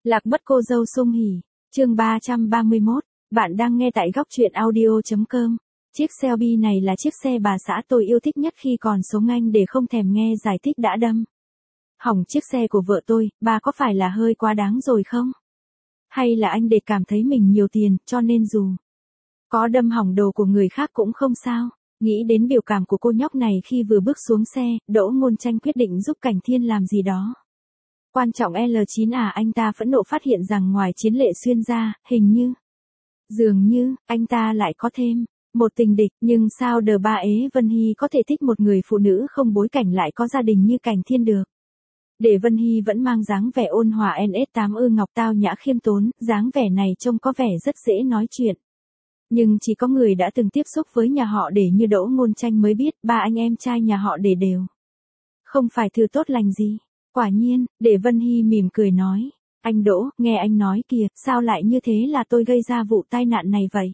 Lạc mất cô dâu sung hỉ. Chương 331, bạn đang nghe tại góc truyện audio.com. Chiếc Shelby này là chiếc xe bà xã tôi yêu thích nhất khi còn sống, anh để không thèm nghe giải thích đã đâm hỏng chiếc xe của vợ tôi, bà có phải là hơi quá đáng rồi không? Hay là anh để cảm thấy mình nhiều tiền, cho nên dù có đâm hỏng đồ của người khác cũng không sao? Nghĩ đến biểu cảm của cô nhóc này khi vừa bước xuống xe, Đỗ Ngôn Tranh quyết định giúp Cảnh Thiên làm gì đó. Quan trọng L9 à, anh ta phẫn nộ phát hiện rằng ngoài Chiến Lệ Xuyên ra, dường như, anh ta lại có thêm một tình địch, nhưng sao đờ ba ế Vân Hy có thể thích một người phụ nữ không bối cảnh lại có gia đình như Cảnh Thiên được. Để Vân Hy vẫn mang dáng vẻ ôn hòa NS8 ngọc tao nhã khiêm tốn, dáng vẻ này trông có vẻ rất dễ nói chuyện. Nhưng chỉ có người đã từng tiếp xúc với nhà họ Để như Đỗ Ngôn Tranh mới biết ba anh em trai nhà họ Để đều không phải thứ tốt lành gì. Quả nhiên, Để Vân Hy mỉm cười nói, anh Đỗ, nghe anh nói kìa, sao lại như thế, là tôi gây ra vụ tai nạn này vậy?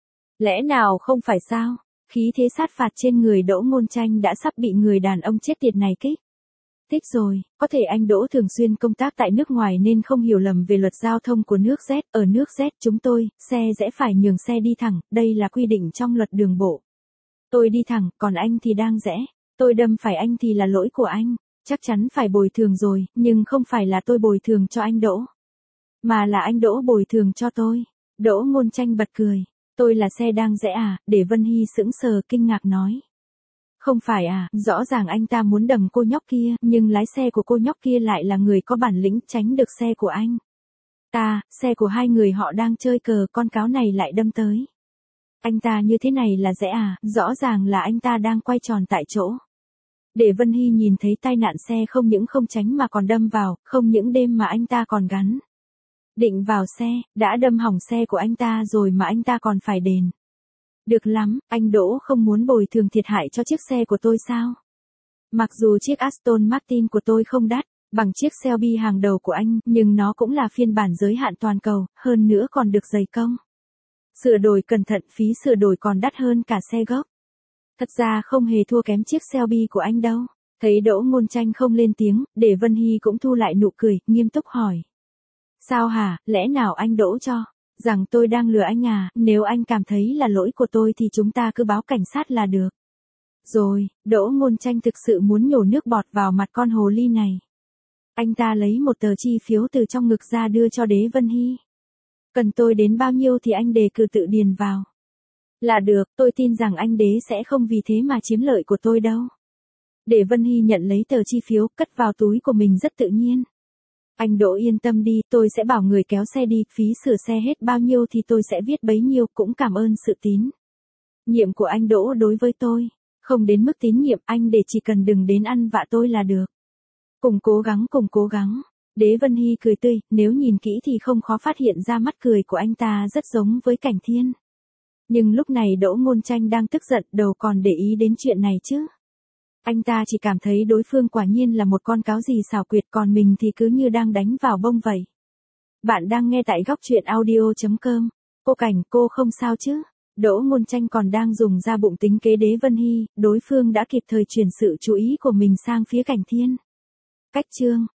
Lẽ nào không phải sao? Khí thế sát phạt trên người Đỗ Ngôn Tranh đã sắp bị người đàn ông chết tiệt này kích thích rồi. Có thể anh Đỗ thường xuyên công tác tại nước ngoài nên không hiểu lầm về luật giao thông của nước Z. Ở nước Z chúng tôi, xe rẽ phải nhường xe đi thẳng, đây là quy định trong luật đường bộ. Tôi đi thẳng, còn anh thì đang rẽ. Tôi đâm phải anh thì là lỗi của anh. Chắc chắn phải bồi thường rồi, nhưng không phải là tôi bồi thường cho anh Đỗ, mà là anh Đỗ bồi thường cho tôi. Đỗ Ngôn Tranh bật cười. Tôi là xe đang rẽ à? Để Vân Hy sững sờ kinh ngạc nói. Không phải à, rõ ràng anh ta muốn đầm cô nhóc kia, nhưng lái xe của cô nhóc kia lại là người có bản lĩnh tránh được xe của anh ta. Xe của hai người họ đang chơi cờ, con cáo này lại đâm tới anh ta như thế này là rẽ à? Rõ ràng là anh ta đang quay tròn tại chỗ. Để Vân Hy nhìn thấy tai nạn xe không những không tránh mà còn đâm vào, không những đêm mà anh ta còn gắn định vào xe, đã đâm hỏng xe của anh ta rồi mà anh ta còn phải đền. Được lắm, anh Đỗ không muốn bồi thường thiệt hại cho chiếc xe của tôi sao? Mặc dù chiếc Aston Martin của tôi không đắt bằng chiếc Shelby hàng đầu của anh, nhưng nó cũng là phiên bản giới hạn toàn cầu, hơn nữa còn được dày công sửa đổi cẩn thận, phí sửa đổi còn đắt hơn cả xe gốc. Thật ra không hề thua kém chiếc Shelby của anh đâu. Thấy Đỗ Ngôn Tranh không lên tiếng, Để Vân Hy cũng thu lại nụ cười, nghiêm túc hỏi. Sao hả, lẽ nào anh Đỗ cho rằng tôi đang lừa anh à? Nếu anh cảm thấy là lỗi của tôi thì chúng ta cứ báo cảnh sát là được rồi. Đỗ Ngôn Tranh thực sự muốn nhổ nước bọt vào mặt con hồ ly này. Anh ta lấy một tờ chi phiếu từ trong ngực ra đưa cho Đế Vân Hy. Cần tôi đến bao nhiêu thì anh đề cử tự điền vào là được, tôi tin rằng anh Đế sẽ không vì thế mà chiếm lợi của tôi đâu. Để Vân Hy nhận lấy tờ chi phiếu, cất vào túi của mình rất tự nhiên. Anh Đỗ yên tâm đi, tôi sẽ bảo người kéo xe đi, phí sửa xe hết bao nhiêu thì tôi sẽ viết bấy nhiêu, cũng cảm ơn sự tín nhiệm của anh Đỗ đối với tôi. Không đến mức tín nhiệm, anh để chỉ cần đừng đến ăn vạ tôi là được. Cùng cố gắng, cùng cố gắng. Đế Vân Hy cười tươi, nếu nhìn kỹ thì không khó phát hiện ra mắt cười của anh ta rất giống với Cảnh Thiên. Nhưng lúc này Đỗ Ngôn Tranh đang tức giận, đầu còn để ý đến chuyện này chứ. Anh ta chỉ cảm thấy đối phương quả nhiên là một con cáo gì xảo quyệt, còn mình thì cứ như đang đánh vào bông vậy. Bạn đang nghe tại góc truyện audio.com. Cô Cảnh, cô không sao chứ? Đỗ Ngôn Tranh còn đang dùng ra bụng tính kế Đế Vân Hy, đối phương đã kịp thời chuyển sự chú ý của mình sang phía Cảnh Thiên. Cách chương